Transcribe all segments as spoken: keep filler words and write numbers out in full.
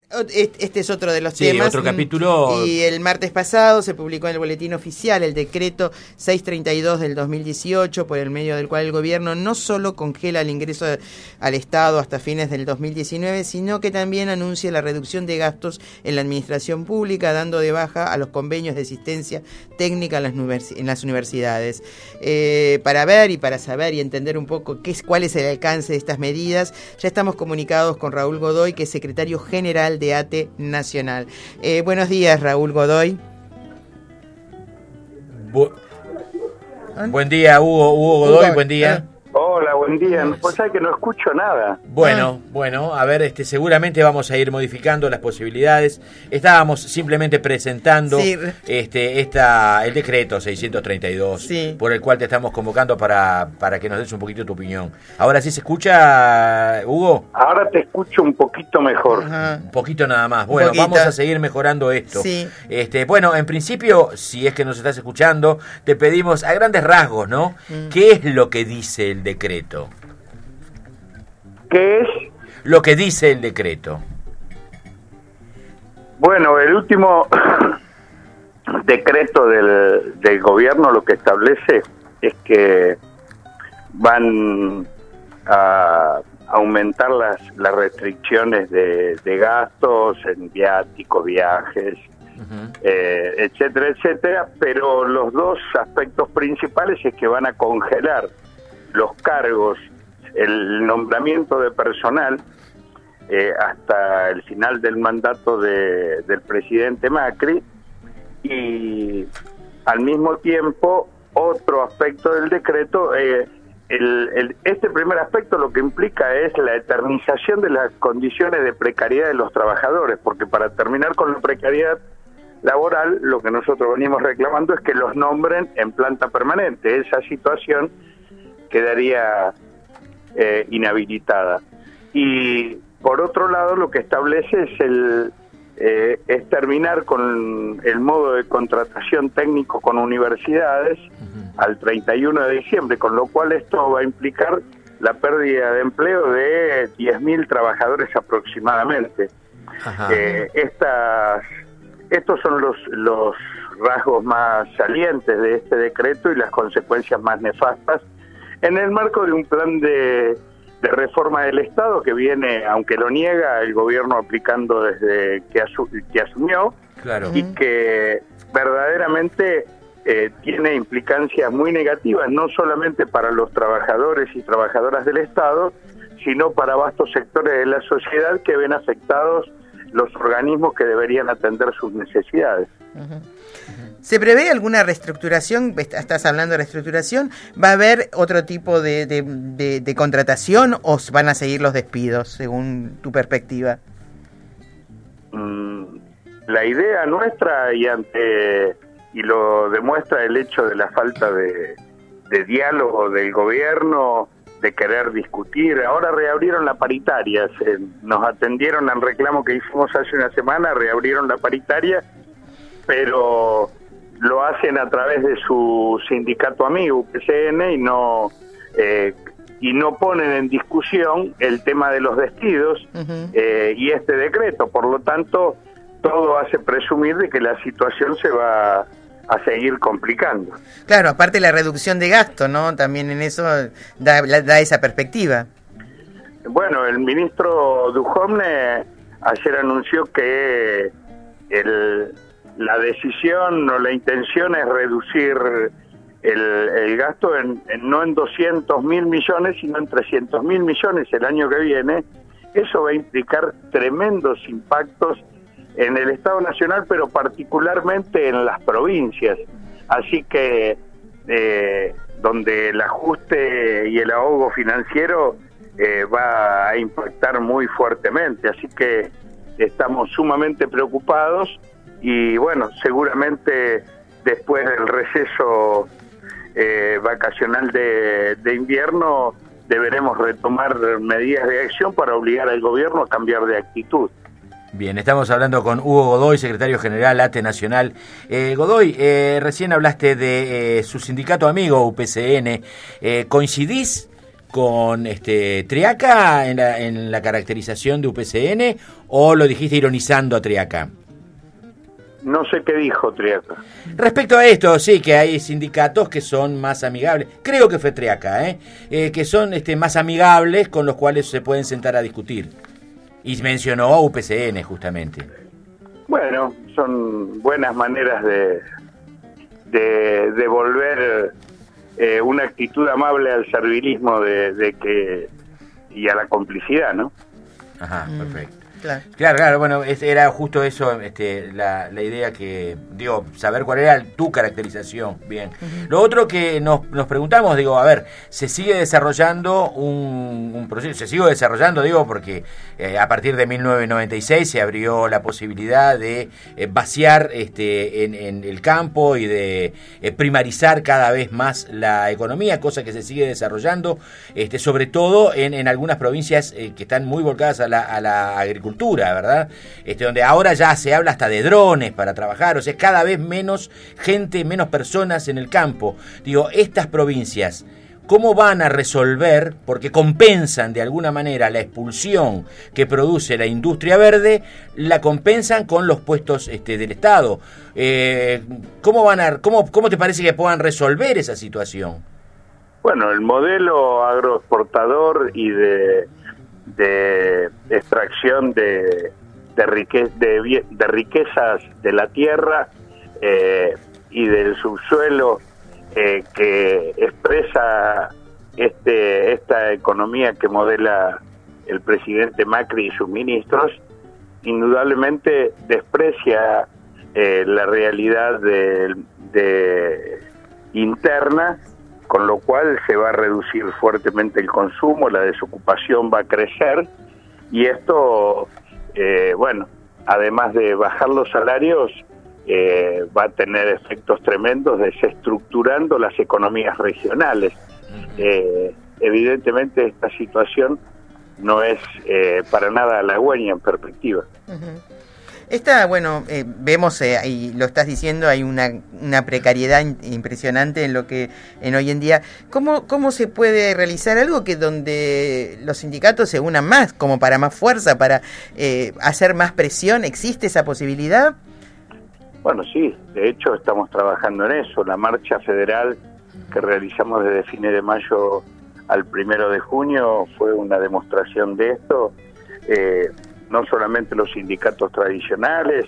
Este es otro de los sí, temas. Otro capítulo. Y el martes pasado se publicó en el Boletín Oficial el decreto seiscientos treinta y dos del dos mil dieciocho, por el medio del cual el gobierno no solo congela el ingreso al Estado hasta fines del dos mil diecinueve, sino que también anuncia la reducción de gastos en la administración pública, dando de baja a los convenios de asistencia técnica en las, universi- en las universidades. Eh, para ver y para saber y entender un poco qué es, cuál es el alcance de estas medidas, ya estamos comunicados con Raúl Godoy, que es secretario general de A T E Nacional. Eh, buenos días, Raúl Godoy. Bu- buen día, Hugo, Hugo Godoy, Hugo, buen día. Hola, buen día. Pues sabes que no escucho nada. Bueno, ah. bueno, a ver, este, seguramente vamos a ir modificando las posibilidades. Estábamos simplemente presentando sí. este, esta, el decreto seiscientos treinta y dos, sí. por el cual te estamos convocando para, para que nos des un poquito tu opinión. ¿Ahora sí se escucha, Hugo? Ahora te escucho un poquito mejor. Ajá. Un poquito nada más. Bueno, vamos a seguir mejorando esto. Sí. Este, bueno, en principio, si es que nos estás escuchando, te pedimos a grandes rasgos, ¿no? Mm. ¿Qué es lo que dice el decreto? ¿Qué es? Lo que dice el decreto. Bueno, el último decreto del, del gobierno lo que establece es que van a aumentar las, las restricciones de, de gastos en viáticos, viajes, uh-huh. eh, etcétera, etcétera, pero los dos aspectos principales es que van a congelar los cargos, el nombramiento de personal eh, hasta el final del mandato de, del presidente Macri, y al mismo tiempo otro aspecto del decreto, eh, el, el, este primer aspecto lo que implica es la eternización de las condiciones de precariedad de los trabajadores, porque para terminar con la precariedad laboral lo que nosotros venimos reclamando es que los nombren en planta permanente. Esa situación quedaría eh, inhabilitada. Y por otro lado lo que establece es el eh, es terminar con el modo de contratación técnico con universidades uh-huh. al treinta y uno de diciembre, con lo cual esto va a implicar la pérdida de empleo de diez mil trabajadores aproximadamente. Eh, estas estos son los los rasgos más salientes de este decreto y las consecuencias más nefastas en el marco de un plan de, de reforma del Estado que viene, aunque lo niega, el gobierno aplicando desde que, asu que asumió, claro. y que verdaderamente eh, tiene implicancias muy negativas, no solamente para los trabajadores y trabajadoras del Estado, sino para vastos sectores de la sociedad que ven afectados los organismos que deberían atender sus necesidades. Uh-huh. ¿Se prevé alguna reestructuración? Estás hablando de reestructuración. ¿Va a haber otro tipo de, de, de, de contratación o van a seguir los despidos, según tu perspectiva? Mm, la idea nuestra, y ante y lo demuestra el hecho de la falta de, de diálogo del gobierno, de querer discutir. Ahora reabrieron la paritaria, se, nos atendieron al reclamo que hicimos hace una semana, reabrieron la paritaria, pero lo hacen a través de su sindicato amigo, U P C N, y no eh, y no ponen en discusión el tema de los despidos uh-huh. eh, y este decreto. Por lo tanto, todo hace presumir de que la situación se va a seguir complicando. Claro, aparte la reducción de gasto, ¿no? También en eso da, da esa perspectiva. Bueno, el ministro Duhovne ayer anunció que el la decisión o la intención es reducir el, el gasto en, en no en doscientos mil millones, sino en trescientos mil millones el año que viene. Eso va a implicar tremendos impactos en el Estado Nacional, pero particularmente en las provincias. Así que eh, donde el ajuste y el ahogo financiero eh, va a impactar muy fuertemente. Así que estamos sumamente preocupados. Y bueno, seguramente después del receso eh, vacacional de, de invierno deberemos retomar medidas de acción para obligar al gobierno a cambiar de actitud. Bien, estamos hablando con Hugo Godoy, secretario general A T E Nacional. Eh, Godoy, eh, recién hablaste de eh, su sindicato amigo U P C N. Eh, ¿Coincidís con este Triaca en la, en la caracterización de U P C N, o lo dijiste ironizando a Triaca? No sé qué dijo Triaca. Respecto a esto, sí, que hay sindicatos que son más amigables, creo que fue Triaca, ¿eh? Eh, que son este, más amigables, con los cuales se pueden sentar a discutir. Y mencionó a U P C N, justamente. Bueno, son buenas maneras de, de devolver eh, una actitud amable al servilismo de, de que y a la complicidad, ¿no? Ajá, mm. perfecto. Claro, claro, claro, bueno, es, era justo eso, este, la, la idea que, digo, saber cuál era tu caracterización, bien. Uh-huh. Lo otro que nos, nos preguntamos, digo, a ver, se sigue desarrollando un, un proceso, se sigue desarrollando, digo, porque eh, a partir de mil novecientos noventa y seis se abrió la posibilidad de eh, vaciar este, en, en el campo y de eh, primarizar cada vez más la economía, cosa que se sigue desarrollando, este, sobre todo en, en algunas provincias eh, que están muy volcadas a la, a la agricultura. Cultura, ¿verdad? Este, donde ahora ya se habla hasta de drones para trabajar, o sea, cada vez menos gente, menos personas en el campo. Digo, estas provincias, ¿cómo van a resolver? Porque compensan de alguna manera la expulsión que produce la industria verde, la compensan con los puestos este, del Estado. Eh, ¿cómo van a, cómo, cómo te parece que puedan resolver esa situación? Bueno, el modelo agroexportador y de de extracción de de, rique, de, de riquezas de la tierra eh, y del subsuelo eh, que expresa este esta economía que modela el presidente Macri y sus ministros, indudablemente desprecia eh, la realidad de, de interna, con lo cual se va a reducir fuertemente el consumo, la desocupación va a crecer, y esto, eh, bueno, además de bajar los salarios, eh, va a tener efectos tremendos desestructurando las economías regionales. Eh, evidentemente esta situación no es eh, para nada halagüeña en perspectiva. Uh-huh. Esta, bueno, eh, vemos, eh, y lo estás diciendo, hay una, una precariedad in, impresionante en lo que en hoy en día. ¿Cómo, cómo se puede realizar algo que donde los sindicatos se unan más, como para más fuerza, para eh, hacer más presión? ¿Existe esa posibilidad? Bueno, sí, de hecho estamos trabajando en eso. La marcha federal que realizamos desde fines de mayo al primero de junio fue una demostración de esto. Eh, no solamente los sindicatos tradicionales,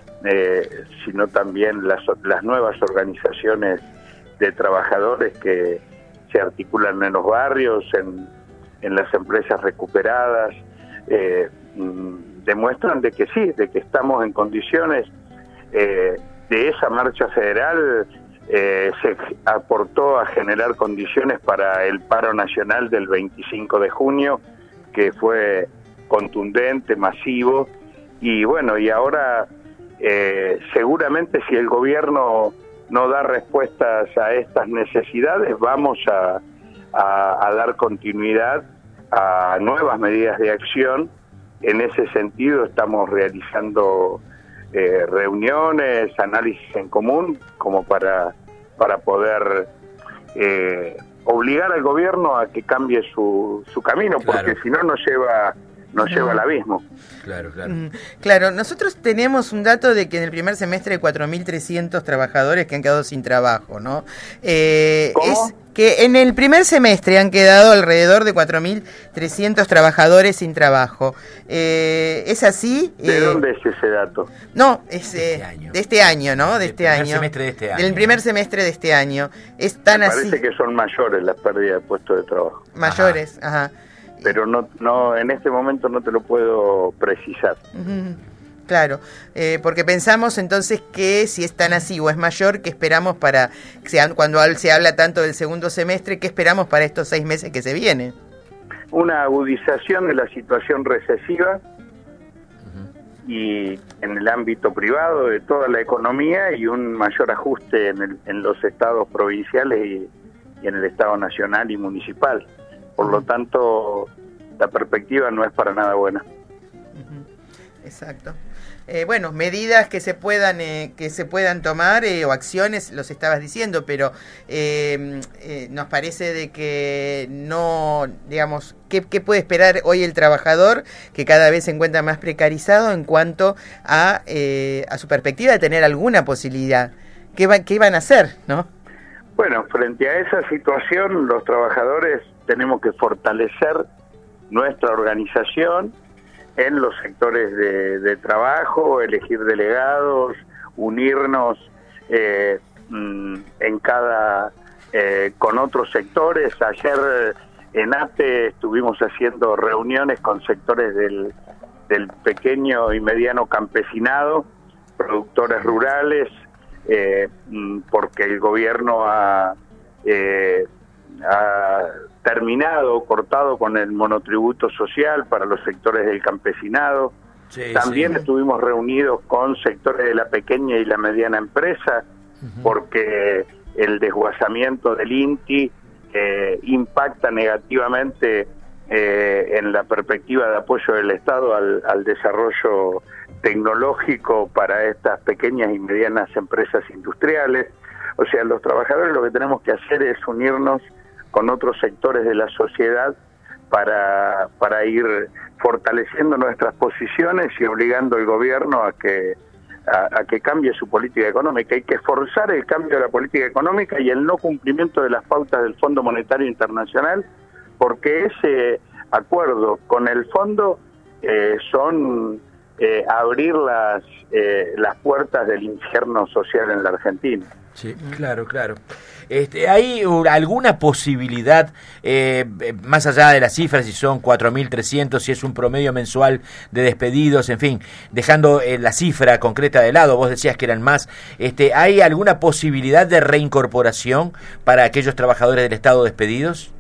eh, sino también las, las nuevas organizaciones de trabajadores que se articulan en los barrios, en, en las empresas recuperadas, eh, mm, demuestran de que sí, de que estamos en condiciones. Eh, de esa marcha federal eh, se aportó a generar condiciones para el paro nacional del veinticinco de junio, que fue contundente, masivo, y bueno, y ahora eh, seguramente si el gobierno no da respuestas a estas necesidades, vamos a, a, a dar continuidad a nuevas medidas de acción. En ese sentido estamos realizando eh, reuniones, análisis en común, como para, para poder eh, obligar al gobierno a que cambie su, su camino, porque claro, si no nos lleva... nos lleva al abismo. Claro, claro. Mm, claro, nosotros tenemos un dato de que en el primer semestre hay cuatro mil trescientos trabajadores que han quedado sin trabajo, ¿no? Eh, ¿Cómo? Es que en el primer semestre han quedado alrededor de cuatro mil trescientos trabajadores sin trabajo. Eh, ¿Es así? ¿De eh, dónde es ese dato? No, es de, eh, este año. de este año, ¿no? De del este primer año. semestre de este año. Del primer semestre de este año. Es tan Me así. parece que son mayores las pérdidas de puestos de trabajo. Mayores, ajá. ajá. Pero no, no, en este momento no te lo puedo precisar. Uh-huh. Claro, eh, porque pensamos entonces que si es tan así o es mayor, ¿qué esperamos para, cuando se habla tanto del segundo semestre, qué esperamos para estos seis meses que se vienen? Una agudización de la situación recesiva uh-huh. y en el ámbito privado de toda la economía, y un mayor ajuste en, el, en los estados provinciales y, y en el estado nacional y municipal. Por lo tanto, la perspectiva no es para nada buena. Exacto. Eh, bueno, medidas que se puedan eh, que se puedan tomar eh, o acciones, los estabas diciendo, pero eh, eh, nos parece de que no, digamos, ¿qué, ¿qué puede esperar hoy el trabajador que cada vez se encuentra más precarizado en cuanto a, eh, a su perspectiva de tener alguna posibilidad? ¿Qué, va, qué van a hacer, no? Bueno, frente a esa situación, los trabajadores tenemos que fortalecer nuestra organización en los sectores de, de trabajo, elegir delegados, unirnos eh, en cada eh, con otros sectores. Ayer en A T E estuvimos haciendo reuniones con sectores del, del pequeño y mediano campesinado, productores rurales, eh, porque el gobierno ha, eh, ha terminado, cortado con el monotributo social para los sectores del campesinado. Sí, También sí. estuvimos reunidos con sectores de la pequeña y la mediana empresa, uh-huh. porque el desguazamiento del INTI eh, impacta negativamente eh, en la perspectiva de apoyo del Estado al, al desarrollo tecnológico para estas pequeñas y medianas empresas industriales. O sea, los trabajadores lo que tenemos que hacer es unirnos con otros sectores de la sociedad para, para ir fortaleciendo nuestras posiciones y obligando al gobierno a que, a, a que cambie su política económica. Hay que forzar el cambio de la política económica y el no cumplimiento de las pautas del Fondo Monetario Internacional, porque ese acuerdo con el fondo eh, son eh, abrir las, eh, las puertas del infierno social en la Argentina. Sí, claro, claro. Este, ¿Hay alguna posibilidad, eh, más allá de las cifras, si son cuatro mil trescientos, si es un promedio mensual de despedidos, en fin, dejando eh, la cifra concreta de lado, vos decías que eran más, este, ¿hay alguna posibilidad de reincorporación para aquellos trabajadores del Estado despedidos?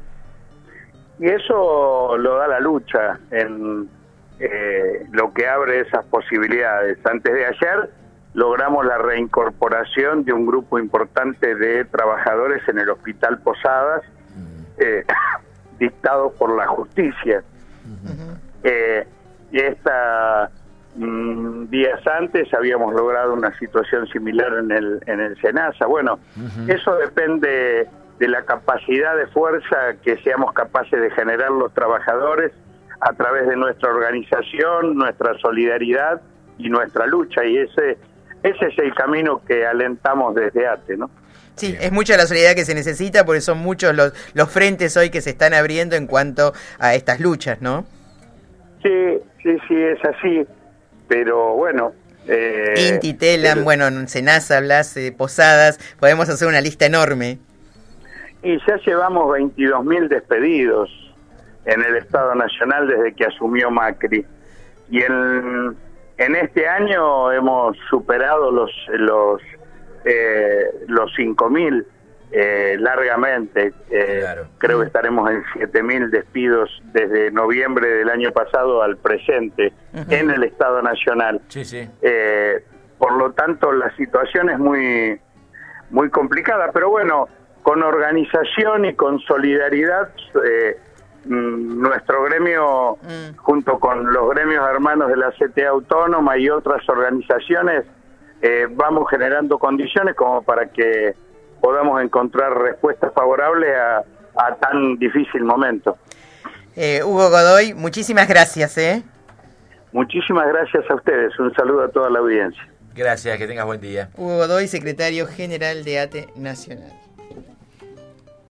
Y eso lo da la lucha, en eh, lo que abre esas posibilidades. Antes de ayer logramos la reincorporación de un grupo importante de trabajadores en el Hospital Posadas, eh, dictados por la justicia. Uh-huh. Eh, y esta mm, días antes habíamos logrado una situación similar en el en el SENASA. Bueno, uh-huh. eso depende de la capacidad de fuerza que seamos capaces de generar los trabajadores a través de nuestra organización, nuestra solidaridad y nuestra lucha, y ese Ese es el camino que alentamos desde A T E, ¿no? Sí, es mucha la solidaridad que se necesita, porque son muchos los, los frentes hoy que se están abriendo en cuanto a estas luchas, ¿no? Sí, sí, sí, es así, pero bueno... Eh, INTI, TELAM, el, bueno, en SENASA, Blas, eh, Posadas, podemos hacer una lista enorme. Y ya llevamos veintidós mil despedidos en el Estado Nacional desde que asumió Macri, y en... En este año hemos superado los los eh, los cinco mil eh, largamente. Eh, claro. Creo que estaremos en siete mil despidos desde noviembre del año pasado al presente, uh-huh. en el Estado Nacional. Sí, sí. Eh, por lo tanto, la situación es muy muy complicada, pero bueno, con organización y con solidaridad, eh, nuestro gremio, mm. junto con los gremios hermanos de la C T A Autónoma y otras organizaciones, eh, vamos generando condiciones como para que podamos encontrar respuestas favorables a, a tan difícil momento. Eh, Hugo Godoy, muchísimas gracias. ¿eh? Muchísimas gracias a ustedes. Un saludo a toda la audiencia. Gracias, que tengas buen día. Hugo Godoy, secretario general de A T E Nacional.